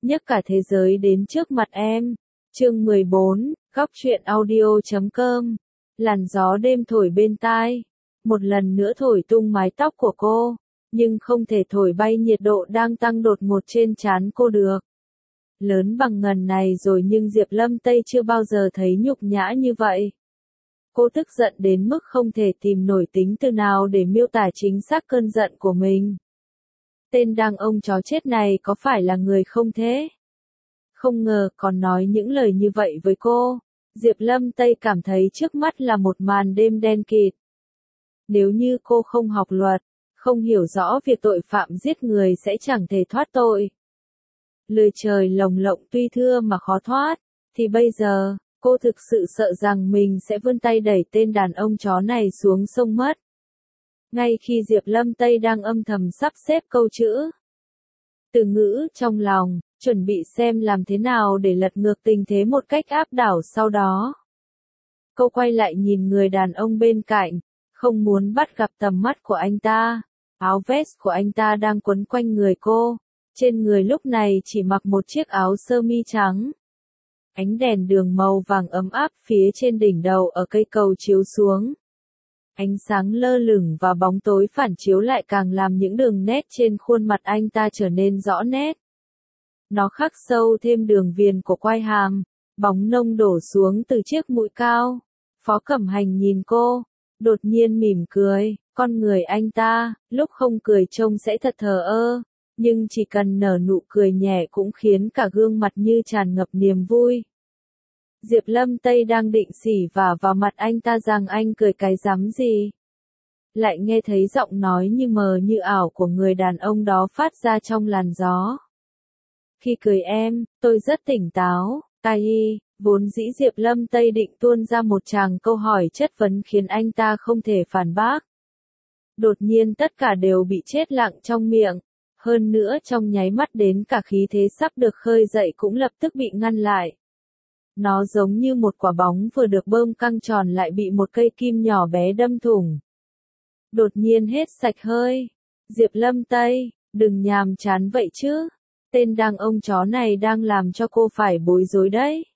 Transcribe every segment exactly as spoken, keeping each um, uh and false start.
nhấc cả thế giới đến trước mặt em. Chương mười bốn, góc truyện audio chấm com. Làn gió đêm thổi bên tai, một lần nữa thổi tung mái tóc của cô, nhưng không thể thổi bay nhiệt độ đang tăng đột ngột trên trán cô được. Lớn bằng ngần này rồi nhưng Diệp Lâm Tây chưa bao giờ thấy nhục nhã như vậy. Cô tức giận đến mức không thể tìm nổi tính từ nào để miêu tả chính xác cơn giận của mình. Tên đàn ông chó chết này có phải là người không thế? Không ngờ còn nói những lời như vậy với cô. Diệp Lâm Tây cảm thấy trước mắt là một màn đêm đen kịt. Nếu như cô không học luật, không hiểu rõ việc tội phạm giết người sẽ chẳng thể thoát tội. Lời trời lồng lộng tuy thưa mà khó thoát, thì bây giờ, cô thực sự sợ rằng mình sẽ vươn tay đẩy tên đàn ông chó này xuống sông mất. Ngay khi Diệp Lâm Tây đang âm thầm sắp xếp câu chữ, từ ngữ trong lòng, chuẩn bị xem làm thế nào để lật ngược tình thế một cách áp đảo sau đó. Cô quay lại nhìn người đàn ông bên cạnh, không muốn bắt gặp tầm mắt của anh ta. Áo vest của anh ta đang quấn quanh người cô, trên người lúc này chỉ mặc một chiếc áo sơ mi trắng. Ánh đèn đường màu vàng ấm áp phía trên đỉnh đầu ở cây cầu chiếu xuống. Ánh sáng lơ lửng và bóng tối phản chiếu lại càng làm những đường nét trên khuôn mặt anh ta trở nên rõ nét. Nó khắc sâu thêm đường viền của quai hàm, bóng nông đổ xuống từ chiếc mũi cao. Phó Cẩm Hành nhìn cô, đột nhiên mỉm cười, con người anh ta, lúc không cười trông sẽ thật thờ ơ, nhưng chỉ cần nở nụ cười nhẹ cũng khiến cả gương mặt như tràn ngập niềm vui. Diệp Lâm Tây đang định xỉ vả vào mặt anh ta rằng anh cười cái rắm gì. Lại nghe thấy giọng nói như mờ như ảo của người đàn ông đó phát ra trong làn gió. Khi cười em, tôi rất tỉnh táo, tai y, vốn dĩ Diệp Lâm Tây định tuôn ra một tràng câu hỏi chất vấn khiến anh ta không thể phản bác. Đột nhiên tất cả đều bị chết lặng trong miệng, hơn nữa trong nháy mắt đến cả khí thế sắp được khơi dậy cũng lập tức bị ngăn lại. Nó giống như một quả bóng vừa được bơm căng tròn lại bị một cây kim nhỏ bé đâm thủng. Đột nhiên hết sạch hơi. Diệp Lâm Tây, đừng nhàm chán vậy chứ. Tên đàn ông chó này đang làm cho cô phải bối rối đấy.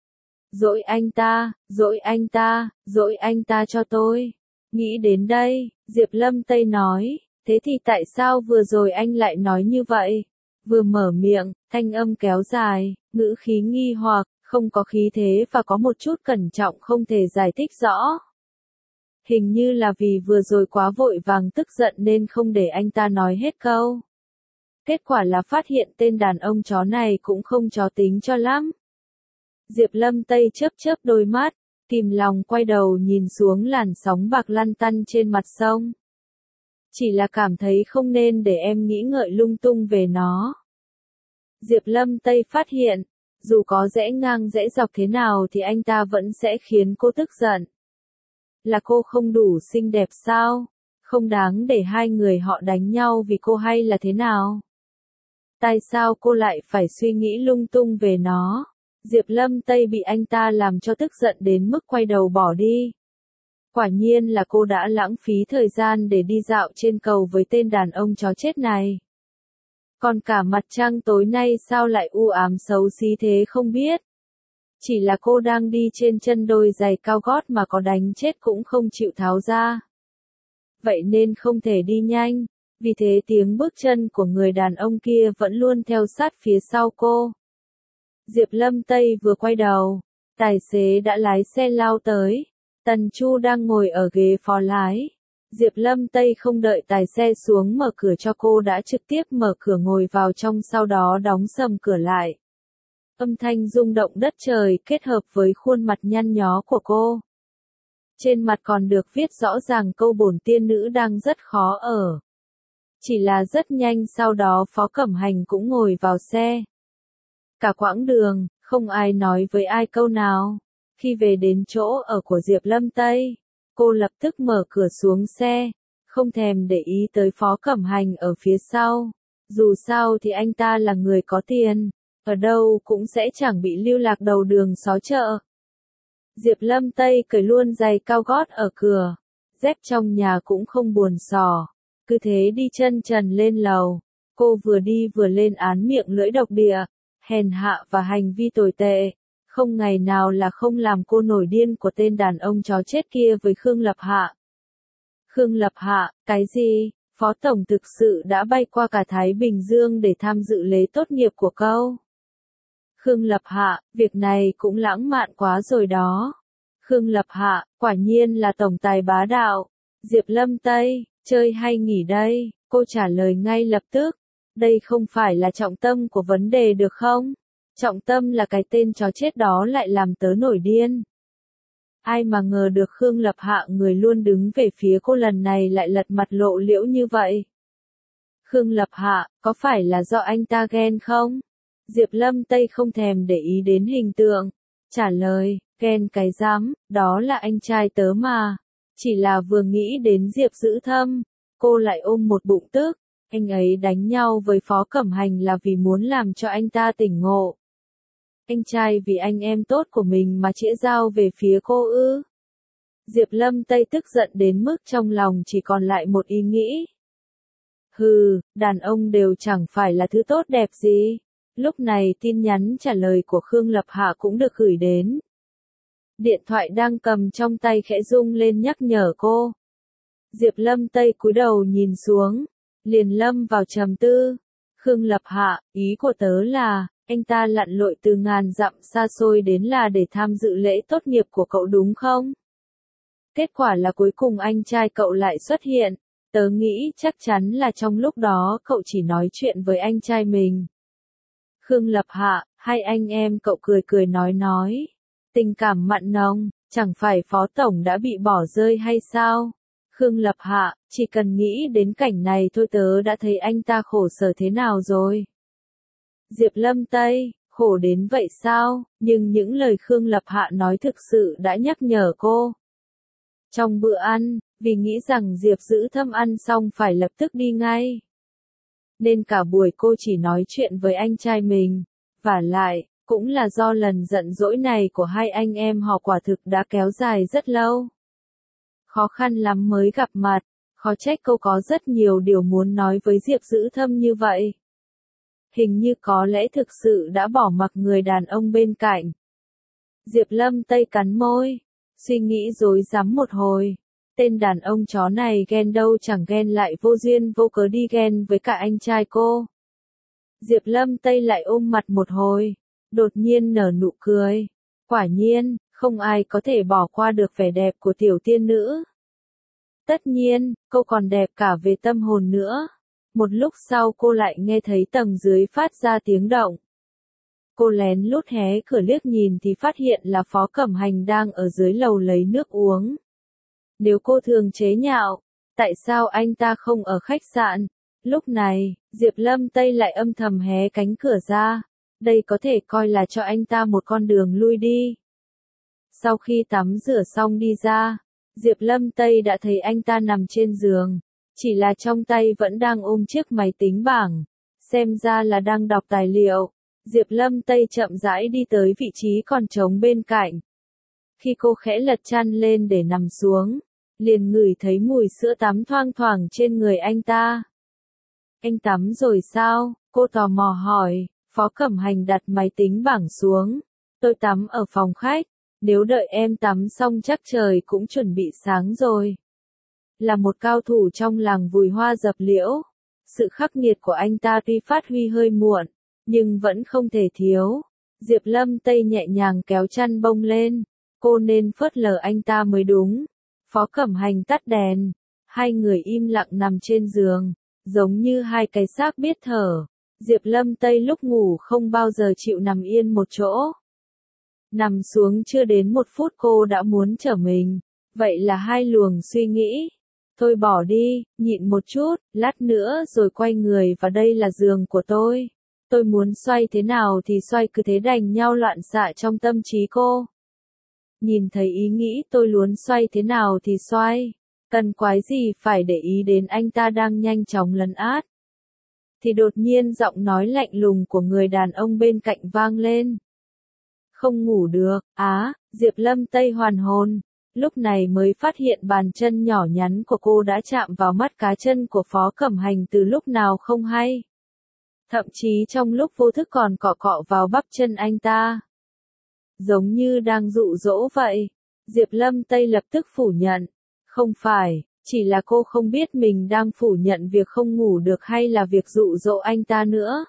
Dỗi anh ta, dỗi anh ta, dỗi anh ta cho tôi. Nghĩ đến đây, Diệp Lâm Tây nói, thế thì tại sao vừa rồi anh lại nói như vậy? Vừa mở miệng, thanh âm kéo dài, ngữ khí nghi hoặc, không có khí thế và có một chút cẩn trọng không thể giải thích rõ. Hình như là vì vừa rồi quá vội vàng tức giận nên không để anh ta nói hết câu. Kết quả là phát hiện tên đàn ông chó này cũng không chó tính cho lắm. Diệp Lâm Tây chớp chớp đôi mắt, kìm lòng quay đầu nhìn xuống làn sóng bạc lăn tăn trên mặt sông. Chỉ là cảm thấy không nên để em nghĩ ngợi lung tung về nó. Diệp Lâm Tây phát hiện, dù có rẽ ngang rẽ dọc thế nào thì anh ta vẫn sẽ khiến cô tức giận. Là cô không đủ xinh đẹp sao? Không đáng để hai người họ đánh nhau vì cô hay là thế nào? Tại sao cô lại phải suy nghĩ lung tung về nó? Diệp Lâm Tây bị anh ta làm cho tức giận đến mức quay đầu bỏ đi. Quả nhiên là cô đã lãng phí thời gian để đi dạo trên cầu với tên đàn ông chó chết này. Còn cả mặt trăng tối nay sao lại u ám xấu xí thế không biết. Chỉ là cô đang đi trên chân đôi giày cao gót mà có đánh chết cũng không chịu tháo ra. Vậy nên không thể đi nhanh, vì thế tiếng bước chân của người đàn ông kia vẫn luôn theo sát phía sau cô. Diệp Lâm Tây vừa quay đầu, tài xế đã lái xe lao tới. Tần Chu đang ngồi ở ghế phó lái. Diệp Lâm Tây không đợi tài xe xuống mở cửa cho cô đã trực tiếp mở cửa ngồi vào trong sau đó đóng sầm cửa lại. Âm thanh rung động đất trời kết hợp với khuôn mặt nhăn nhó của cô. Trên mặt còn được viết rõ ràng câu bổn tiên nữ đang rất khó ở. Chỉ là rất nhanh sau đó Phó Cẩm Hành cũng ngồi vào xe. Cả quãng đường, không ai nói với ai câu nào. Khi về đến chỗ ở của Diệp Lâm Tây, cô lập tức mở cửa xuống xe, không thèm để ý tới Phó Cẩm Hành ở phía sau. Dù sao thì anh ta là người có tiền, ở đâu cũng sẽ chẳng bị lưu lạc đầu đường xó chợ. Diệp Lâm Tây cởi luôn giày cao gót ở cửa, dép trong nhà cũng không buồn xỏ, cứ thế đi chân trần lên lầu. Cô vừa đi vừa lên án miệng lưỡi độc địa, hèn hạ và hành vi tồi tệ, không ngày nào là không làm cô nổi điên của tên đàn ông chó chết kia với Khương Lập Hạ. Khương Lập Hạ, cái gì? Phó Tổng thực sự đã bay qua cả Thái Bình Dương để tham dự lễ tốt nghiệp của câu. Khương Lập Hạ, việc này cũng lãng mạn quá rồi đó. Khương Lập Hạ, quả nhiên là tổng tài bá đạo. Diệp Lâm Tây, chơi hay nghỉ đây? Cô trả lời ngay lập tức. Đây không phải là trọng tâm của vấn đề được không? Trọng tâm là cái tên chó chết đó lại làm tớ nổi điên. Ai mà ngờ được Khương Lập Hạ người luôn đứng về phía cô lần này lại lật mặt lộ liễu như vậy. Khương Lập Hạ, có phải là do anh ta ghen không? Diệp Lâm Tây không thèm để ý đến hình tượng. Trả lời, ghen cái dám, đó là anh trai tớ mà. Chỉ là vừa nghĩ đến Diệp Dữ Thâm, cô lại ôm một bụng tức. Anh ấy đánh nhau với Phó Cẩm Hành là vì muốn làm cho anh ta tỉnh ngộ. Anh trai vì anh em tốt của mình mà chĩa dao về phía cô ư. Diệp Lâm Tây tức giận đến mức trong lòng chỉ còn lại một ý nghĩ. Hừ, đàn ông đều chẳng phải là thứ tốt đẹp gì. Lúc này tin nhắn trả lời của Khương Lập Hạ cũng được gửi đến. Điện thoại đang cầm trong tay khẽ rung lên nhắc nhở cô. Diệp Lâm Tây cúi đầu nhìn xuống, liền lâm vào trầm tư. Khương Lập Hạ, ý của tớ là, anh ta lặn lội từ ngàn dặm xa xôi đến là để tham dự lễ tốt nghiệp của cậu đúng không? Kết quả là cuối cùng anh trai cậu lại xuất hiện. Tớ nghĩ chắc chắn là trong lúc đó cậu chỉ nói chuyện với anh trai mình. Khương Lập Hạ, hai anh em cậu cười cười nói nói. Tình cảm mặn nồng, chẳng phải Phó Tổng đã bị bỏ rơi hay sao? Khương Lập Hạ, chỉ cần nghĩ đến cảnh này thôi tớ đã thấy anh ta khổ sở thế nào rồi. Diệp Lâm Tây, khổ đến vậy sao? Nhưng những lời Khương Lập Hạ nói thực sự đã nhắc nhở cô. Trong bữa ăn, vì nghĩ rằng Diệp Dữ Thâm ăn xong phải lập tức đi ngay. Nên cả buổi cô chỉ nói chuyện với anh trai mình. Vả lại, cũng là do lần giận dỗi này của hai anh em họ quả thực đã kéo dài rất lâu. Khó khăn lắm mới gặp mặt, khó trách cô có rất nhiều điều muốn nói với Diệp Dữ Thâm như vậy. Hình như có lẽ thực sự đã bỏ mặc người đàn ông bên cạnh. Diệp Lâm Tây cắn môi, suy nghĩ rối rắm một hồi. Tên đàn ông chó này ghen đâu chẳng ghen lại vô duyên vô cớ đi ghen với cả anh trai cô. Diệp Lâm Tây lại ôm mặt một hồi, đột nhiên nở nụ cười. Quả nhiên, không ai có thể bỏ qua được vẻ đẹp của tiểu tiên nữ. Tất nhiên, cô còn đẹp cả về tâm hồn nữa. Một lúc sau cô lại nghe thấy tầng dưới phát ra tiếng động. Cô lén lút hé cửa liếc nhìn thì phát hiện là Phó Cẩm Hành đang ở dưới lầu lấy nước uống. Nếu cô thường chế nhạo, tại sao anh ta không ở khách sạn? Lúc này, Diệp Lâm Tây lại âm thầm hé cánh cửa ra. Đây có thể coi là cho anh ta một con đường lui đi. Sau khi tắm rửa xong đi ra, Diệp Lâm Tây đã thấy anh ta nằm trên giường. Chỉ là trong tay vẫn đang ôm chiếc máy tính bảng. Xem ra là đang đọc tài liệu. Diệp Lâm Tây chậm rãi đi tới vị trí còn trống bên cạnh. Khi cô khẽ lật chăn lên để nằm xuống, liền ngửi thấy mùi sữa tắm thoang thoảng trên người anh ta. Anh tắm rồi sao? Cô tò mò hỏi. Phó Cẩm Hành đặt máy tính bảng xuống. Tôi tắm ở phòng khách. Nếu đợi em tắm xong chắc trời cũng chuẩn bị sáng rồi. Là một cao thủ trong làng vùi hoa dập liễu. Sự khắc nghiệt của anh ta tuy phát huy hơi muộn, nhưng vẫn không thể thiếu. Diệp Lâm Tây nhẹ nhàng kéo chăn bông lên. Cô nên phớt lờ anh ta mới đúng. Phó Cẩm Hành tắt đèn. Hai người im lặng nằm trên giường, giống như hai cái xác biết thở. Diệp Lâm Tây lúc ngủ không bao giờ chịu nằm yên một chỗ. Nằm xuống chưa đến một phút cô đã muốn trở mình. Vậy là hai luồng suy nghĩ. Thôi bỏ đi, nhịn một chút, lát nữa rồi quay người và đây là giường của tôi. Tôi muốn xoay thế nào thì xoay, cứ thế đành nhau loạn xạ trong tâm trí cô. Nhìn thấy ý nghĩ tôi muốn xoay thế nào thì xoay. Cần quái gì phải để ý đến anh ta đang nhanh chóng lấn át. Thì đột nhiên giọng nói lạnh lùng của người đàn ông bên cạnh vang lên. Không ngủ được, á, Diệp Lâm Tây hoàn hồn. Lúc này mới phát hiện bàn chân nhỏ nhắn của cô đã chạm vào mắt cá chân của Phó Cẩm Hành từ lúc nào không hay. thậm chí trong lúc vô thức còn cọ cọ vào bắp chân anh ta. Giống như đang dụ dỗ vậy. Diệp Lâm Tây lập tức phủ nhận. Không phải, chỉ là cô không biết mình đang phủ nhận việc không ngủ được hay là việc dụ dỗ anh ta nữa.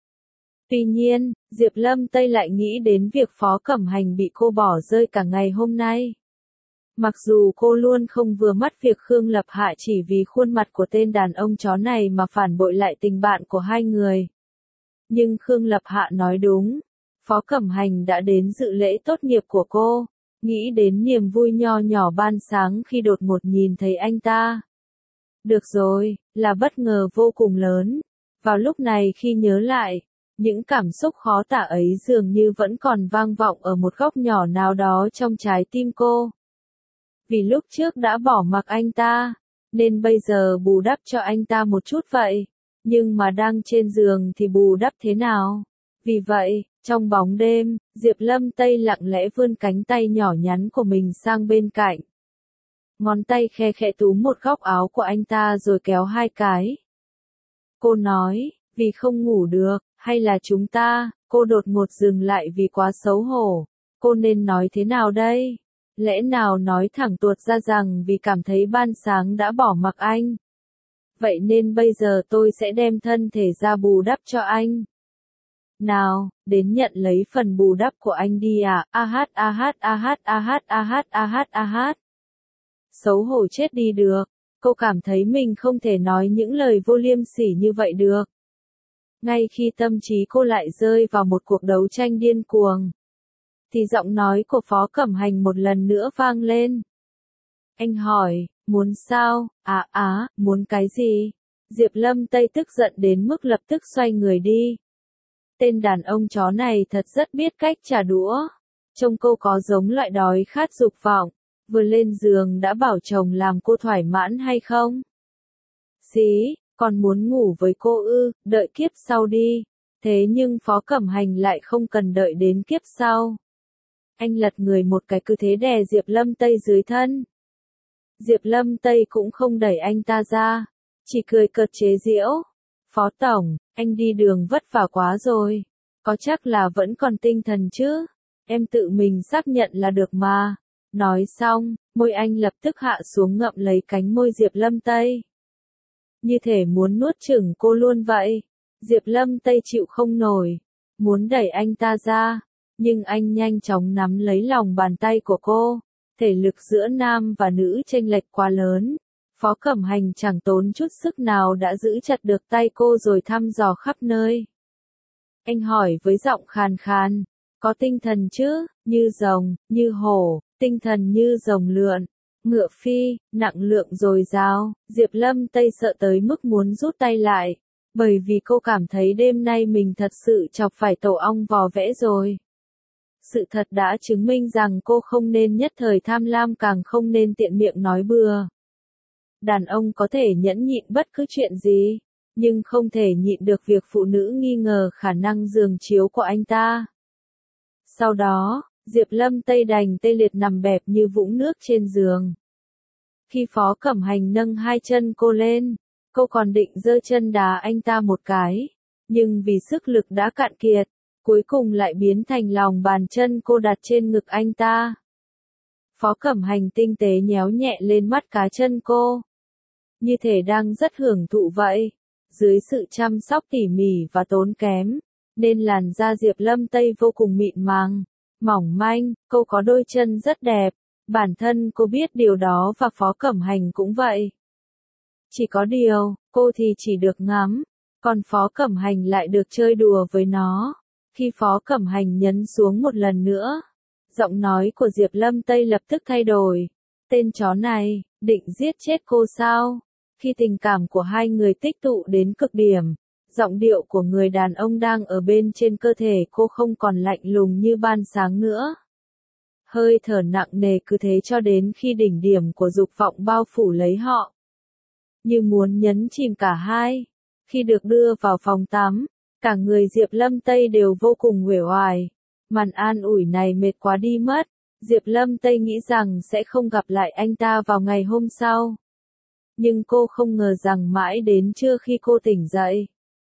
Tuy nhiên, Diệp Lâm Tây lại nghĩ đến việc Phó Cẩm Hành bị cô bỏ rơi cả ngày hôm nay. Mặc dù cô luôn không vừa mắt việc Khương Lập Hạ chỉ vì khuôn mặt của tên đàn ông chó này mà phản bội lại tình bạn của hai người. Nhưng Khương Lập Hạ nói đúng, Phó Cẩm Hành đã đến dự lễ tốt nghiệp của cô, nghĩ đến niềm vui nho nhỏ ban sáng khi đột ngột nhìn thấy anh ta. Được rồi, là bất ngờ vô cùng lớn. Vào lúc này khi nhớ lại, những cảm xúc khó tả ấy dường như vẫn còn vang vọng ở một góc nhỏ nào đó trong trái tim cô. Vì lúc trước đã bỏ mặc anh ta, nên bây giờ bù đắp cho anh ta một chút vậy. Nhưng mà đang trên giường thì bù đắp thế nào? Vì vậy, trong bóng đêm, Diệp Lâm Tây lặng lẽ vươn cánh tay nhỏ nhắn của mình sang bên cạnh. Ngón tay khe khẽ túm một góc áo của anh ta rồi kéo hai cái. Cô nói, vì không ngủ được, hay là chúng ta, cô đột ngột dừng lại vì quá xấu hổ. Cô nên nói thế nào đây? Lẽ nào nói thẳng tuột ra rằng vì cảm thấy ban sáng đã bỏ mặc anh. Vậy nên bây giờ tôi sẽ đem thân thể ra bù đắp cho anh. Nào, đến nhận lấy phần bù đắp của anh đi à, a hát a hát a hát a hát a hát a hát a hát. Xấu hổ chết đi được, cô cảm thấy mình không thể nói những lời vô liêm sỉ như vậy được. Ngay khi tâm trí cô lại rơi vào một cuộc đấu tranh điên cuồng, thì giọng nói của Phó Cẩm Hành một lần nữa vang lên. Anh hỏi, muốn sao, à á, muốn cái gì? Diệp Lâm Tây tức giận đến mức lập tức xoay người đi. Tên đàn ông chó này thật rất biết cách trả đũa. Trông cô có giống loại đói khát dục vọng, vừa lên giường đã bảo chồng làm cô thoải mãn hay không? Xí, còn muốn ngủ với cô ư, đợi kiếp sau đi. Thế nhưng Phó Cẩm Hành lại không cần đợi đến kiếp sau. Anh lật người một cái cứ thế đè Diệp Lâm Tây dưới thân. Diệp Lâm Tây cũng không đẩy anh ta ra, chỉ cười cợt chế giễu. Phó Tổng, anh đi đường vất vả quá rồi, có chắc là vẫn còn tinh thần chứ? Em tự mình xác nhận là được mà. Nói xong, môi anh lập tức hạ xuống ngậm lấy cánh môi Diệp Lâm Tây. Như thể muốn nuốt chửng cô luôn vậy. Diệp Lâm Tây chịu không nổi, muốn đẩy anh ta ra, nhưng anh nhanh chóng nắm lấy lòng bàn tay của cô. Thể lực giữa nam và nữ chênh lệch quá lớn. Phó Cẩm Hành chẳng tốn chút sức nào đã giữ chặt được tay cô rồi thăm dò khắp nơi. Anh hỏi với giọng khàn khàn, có tinh thần chứ, như rồng, như hổ, tinh thần như rồng lượn, ngựa phi, nặng lượng dồi dào. Diệp Lâm Tây sợ tới mức muốn rút tay lại, bởi vì cô cảm thấy đêm nay mình thật sự chọc phải tổ ong vò vẽ rồi. Sự thật đã chứng minh rằng cô không nên nhất thời tham lam, càng không nên tiện miệng nói bừa. Đàn ông có thể nhẫn nhịn bất cứ chuyện gì, nhưng không thể nhịn được việc phụ nữ nghi ngờ khả năng giường chiếu của anh ta. Sau đó, Diệp Lâm Tây đành tê liệt nằm bẹp như vũng nước trên giường. Khi Phó Cẩm Hành nâng hai chân cô lên, cô còn định giơ chân đá anh ta một cái, nhưng vì sức lực đã cạn kiệt, cuối cùng lại biến thành lòng bàn chân cô đặt trên ngực anh ta. Phó Cẩm Hành tinh tế nhéo nhẹ lên mắt cá chân cô, như thể đang rất hưởng thụ vậy. Dưới sự chăm sóc tỉ mỉ và tốn kém, nên làn da Diệp Lâm Tây vô cùng mịn màng, mỏng manh. Cô có đôi chân rất đẹp, bản thân cô biết điều đó và Phó Cẩm Hành cũng vậy. Chỉ có điều, cô thì chỉ được ngắm, còn Phó Cẩm Hành lại được chơi đùa với nó. Khi Phó Cẩm Hành nhấn xuống một lần nữa, giọng nói của Diệp Lâm Tây lập tức thay đổi. Tên chó này, định giết chết cô sao? Khi tình cảm của hai người tích tụ đến cực điểm, giọng điệu của người đàn ông đang ở bên trên cơ thể cô không còn lạnh lùng như ban sáng nữa. Hơi thở nặng nề cứ thế cho đến khi đỉnh điểm của dục vọng bao phủ lấy họ, như muốn nhấn chìm cả hai. Khi được đưa vào phòng tắm, cả người Diệp Lâm Tây đều vô cùng uể oải. Màn an ủi này mệt quá đi mất. Diệp Lâm Tây nghĩ rằng sẽ không gặp lại anh ta vào ngày hôm sau. Nhưng cô không ngờ rằng mãi đến trưa khi cô tỉnh dậy,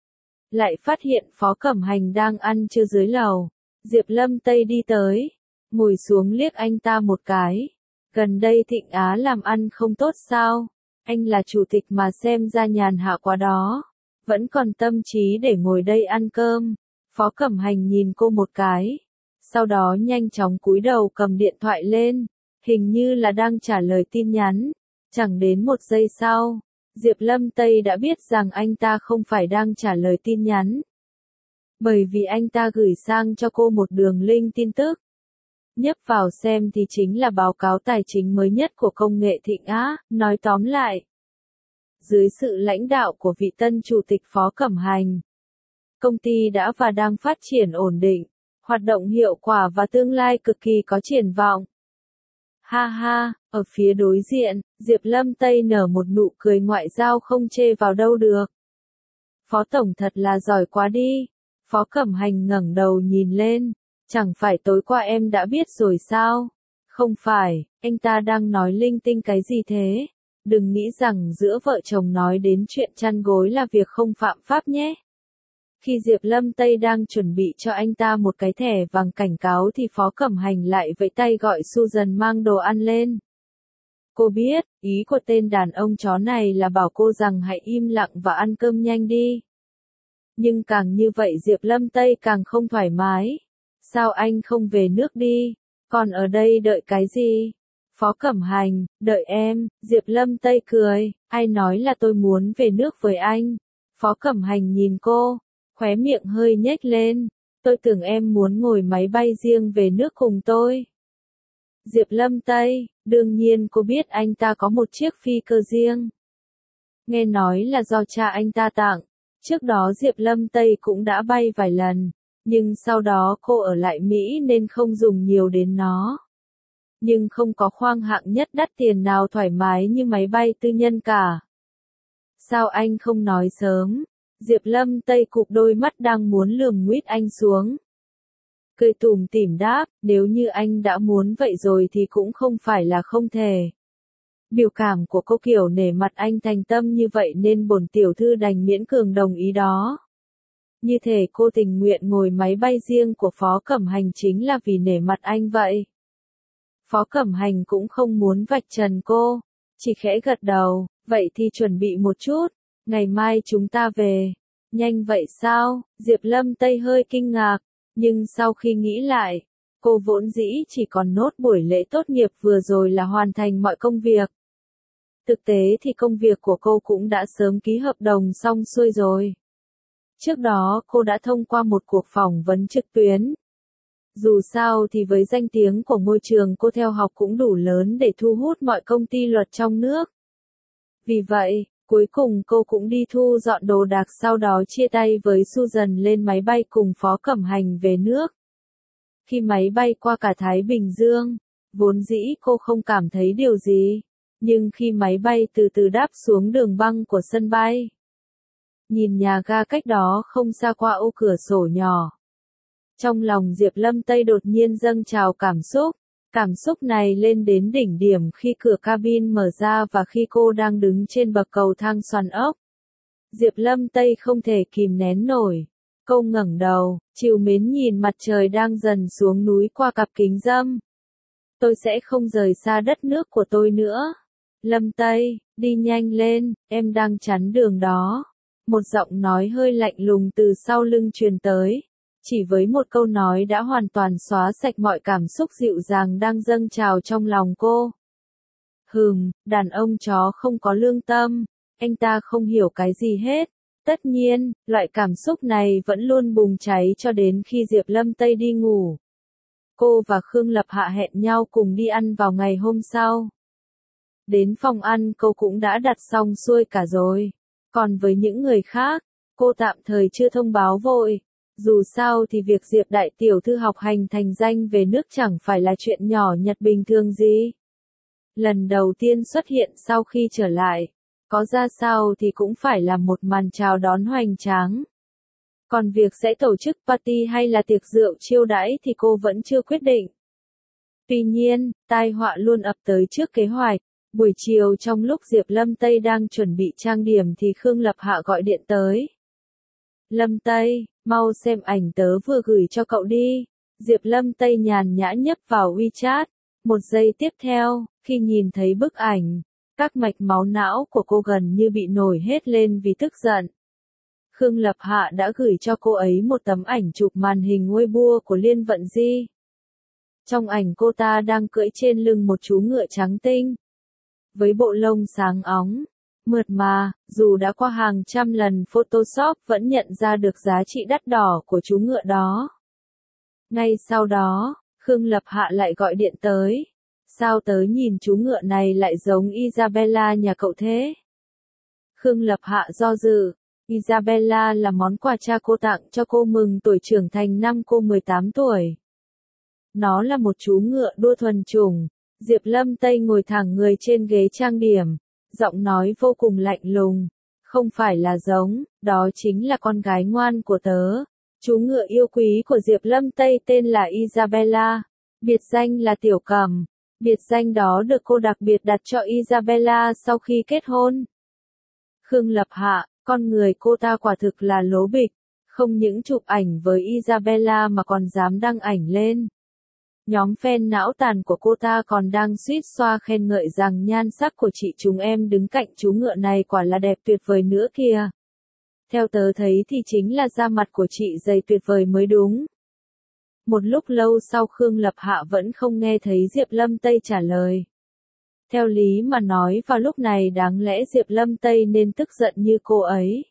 lại phát hiện Phó Cẩm Hành đang ăn trưa dưới lầu. Diệp Lâm Tây đi tới, ngồi xuống liếc anh ta một cái. Gần đây Thịnh Á làm ăn không tốt sao? Anh là chủ tịch mà xem ra nhàn hạ quá đó. Vẫn còn tâm trí để ngồi đây ăn cơm. Phó Cẩm Hành nhìn cô một cái. Sau đó nhanh chóng cúi đầu cầm điện thoại lên. Hình như là đang trả lời tin nhắn. Chẳng đến một giây sau, Diệp Lâm Tây đã biết rằng anh ta không phải đang trả lời tin nhắn. Bởi vì anh ta gửi sang cho cô một đường link tin tức. Nhấp vào xem thì chính là báo cáo tài chính mới nhất của công nghệ Thịnh Á. Nói tóm lại, dưới sự lãnh đạo của vị tân chủ tịch Phó Cẩm Hành, công ty đã và đang phát triển ổn định, hoạt động hiệu quả và tương lai cực kỳ có triển vọng. Ha ha, ở phía đối diện, Diệp Lâm Tây nở một nụ cười ngoại giao không chê vào đâu được. Phó Tổng thật là giỏi quá đi. Phó Cẩm Hành ngẩng đầu nhìn lên. Chẳng phải tối qua em đã biết rồi sao? Không phải, anh ta đang nói linh tinh cái gì thế? Đừng nghĩ rằng giữa vợ chồng nói đến chuyện chăn gối là việc không phạm pháp nhé. Khi Diệp Lâm Tây đang chuẩn bị cho anh ta một cái thẻ vàng cảnh cáo thì Phó Cẩm Hành lại vẫy tay gọi Susan mang đồ ăn lên. Cô biết, ý của tên đàn ông chó này là bảo cô rằng hãy im lặng và ăn cơm nhanh đi. Nhưng càng như vậy Diệp Lâm Tây càng không thoải mái. Sao anh không về nước đi? Còn ở đây đợi cái gì? Phó Cẩm Hành, đợi em. Diệp Lâm Tây cười, ai nói là tôi muốn về nước với anh? Phó Cẩm Hành nhìn cô, khóe miệng hơi nhếch lên. Tôi tưởng em muốn ngồi máy bay riêng về nước cùng tôi. Diệp Lâm Tây, đương nhiên cô biết anh ta có một chiếc phi cơ riêng. Nghe nói là do cha anh ta tặng. Trước đó Diệp Lâm Tây cũng đã bay vài lần. Nhưng sau đó cô ở lại Mỹ nên không dùng nhiều đến nó. Nhưng không có khoang hạng nhất đắt tiền nào thoải mái như máy bay tư nhân cả. Sao anh không nói sớm? Diệp Lâm Tây cụp đôi mắt đang muốn lườm nguýt anh xuống. Cười tủm tỉm đáp, nếu như anh đã muốn vậy rồi thì cũng không phải là không thể. Biểu cảm của cô kiểu nể mặt anh thành tâm như vậy nên bổn tiểu thư đành miễn cường đồng ý đó. Như thể cô tình nguyện ngồi máy bay riêng của Phó Cẩm Hành chính là vì nể mặt anh vậy. Phó Cẩm Hành cũng không muốn vạch trần cô, chỉ khẽ gật đầu, vậy thì chuẩn bị một chút, ngày mai chúng ta về. Nhanh vậy sao? Diệp Lâm Tây hơi kinh ngạc, nhưng sau khi nghĩ lại, cô vốn dĩ chỉ còn nốt buổi lễ tốt nghiệp vừa rồi là hoàn thành mọi công việc. Thực tế thì công việc của cô cũng đã sớm ký hợp đồng xong xuôi rồi. Trước đó cô đã thông qua một cuộc phỏng vấn trực tuyến. Dù sao thì với danh tiếng của ngôi trường cô theo học cũng đủ lớn để thu hút mọi công ty luật trong nước. Vì vậy, cuối cùng cô cũng đi thu dọn đồ đạc sau đó chia tay với Susan lên máy bay cùng Phó Cẩm Hành về nước. Khi máy bay qua cả Thái Bình Dương, vốn dĩ cô không cảm thấy điều gì. Nhưng khi máy bay từ từ đáp xuống đường băng của sân bay, nhìn nhà ga cách đó không xa qua ô cửa sổ nhỏ. Trong lòng Diệp Lâm Tây đột nhiên dâng trào cảm xúc. Cảm xúc này lên đến đỉnh điểm khi cửa cabin mở ra và khi cô đang đứng trên bậc cầu thang xoắn ốc. Diệp Lâm Tây không thể kìm nén nổi. Cô ngẩng đầu, trìu mến nhìn mặt trời đang dần xuống núi qua cặp kính râm. Tôi sẽ không rời xa đất nước của tôi nữa. Lâm Tây, đi nhanh lên, em đang chắn đường đó. Một giọng nói hơi lạnh lùng từ sau lưng truyền tới. Chỉ với một câu nói đã hoàn toàn xóa sạch mọi cảm xúc dịu dàng đang dâng trào trong lòng cô. Hừm, đàn ông chó không có lương tâm, anh ta không hiểu cái gì hết. Tất nhiên, loại cảm xúc này vẫn luôn bùng cháy cho đến khi Diệp Lâm Tây đi ngủ. Cô và Khương Lập Hạ hẹn nhau cùng đi ăn vào ngày hôm sau. Đến phòng ăn cô cũng đã đặt xong xuôi cả rồi. Còn với những người khác, cô tạm thời chưa thông báo vội. Dù sao thì việc Diệp đại tiểu thư học hành thành danh về nước chẳng phải là chuyện nhỏ nhặt bình thường gì. Lần đầu tiên xuất hiện sau khi trở lại, có ra sao thì cũng phải là một màn chào đón hoành tráng. Còn việc sẽ tổ chức party hay là tiệc rượu chiêu đãi thì cô vẫn chưa quyết định. Tuy nhiên, tai họa luôn ập tới trước kế hoạch. Buổi chiều trong lúc Diệp Lâm Tây đang chuẩn bị trang điểm thì Khương Lập Hạ gọi điện tới. Lâm Tây, mau xem ảnh tớ vừa gửi cho cậu đi. Diệp Lâm Tây nhàn nhã nhấp vào WeChat. Một giây tiếp theo, khi nhìn thấy bức ảnh, các mạch máu não của cô gần như bị nổi hết lên vì tức giận. Khương Lập Hạ đã gửi cho cô ấy một tấm ảnh chụp màn hình Weibo của Liên Vận Di. Trong ảnh cô ta đang cưỡi trên lưng một chú ngựa trắng tinh. Với bộ lông sáng óng, mượt mà, dù đã qua hàng trăm lần Photoshop vẫn nhận ra được giá trị đắt đỏ của chú ngựa đó. Ngay sau đó, Khương Lập Hạ lại gọi điện tới. Sao tớ nhìn chú ngựa này lại giống Isabella nhà cậu thế? Khương Lập Hạ do dự. Isabella là món quà cha cô tặng cho cô mừng tuổi trưởng thành năm cô mười tám tuổi. Nó là một chú ngựa đua thuần chủng. Diệp Lâm Tây ngồi thẳng người trên ghế trang điểm, giọng nói vô cùng lạnh lùng. Không phải là giống, đó chính là con gái ngoan của tớ. Chú ngựa yêu quý của Diệp Lâm Tây tên là Isabella, biệt danh là Tiểu Cẩm. Biệt danh đó được cô đặc biệt đặt cho Isabella sau khi kết hôn. Khương Lập Hạ, con người cô ta quả thực là lố bịch, không những chụp ảnh với Isabella mà còn dám đăng ảnh lên. Nhóm fan não tàn của cô ta còn đang suýt xoa khen ngợi rằng nhan sắc của chị chúng em đứng cạnh chú ngựa này quả là đẹp tuyệt vời nữa kìa. Theo tớ thấy thì chính là da mặt của chị dày tuyệt vời mới đúng. Một lúc lâu sau Khương Lập Hạ vẫn không nghe thấy Diệp Lâm Tây trả lời. Theo lý mà nói vào lúc này đáng lẽ Diệp Lâm Tây nên tức giận như cô ấy.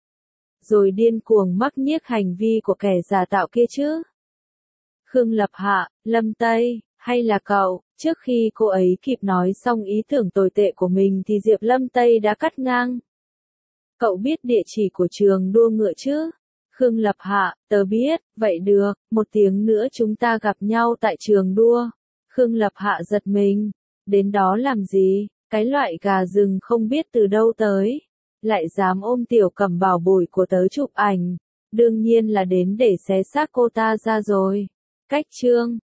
Rồi điên cuồng mắc nhiếc hành vi của kẻ giả tạo kia chứ. Khương Lập Hạ, Lâm Tây, hay là cậu? Trước khi cô ấy kịp nói xong ý tưởng tồi tệ của mình thì Diệp Lâm Tây đã cắt ngang. Cậu biết địa chỉ của trường đua ngựa chứ? Khương Lập Hạ, tớ biết, vậy được, một tiếng nữa chúng ta gặp nhau tại trường đua. Khương Lập Hạ giật mình. Đến đó làm gì? Cái loại gà rừng không biết từ đâu tới. Lại dám ôm Tiểu Cẩm bảo bối của tớ chụp ảnh. Đương nhiên là đến để xé xác cô ta ra rồi. Cách chương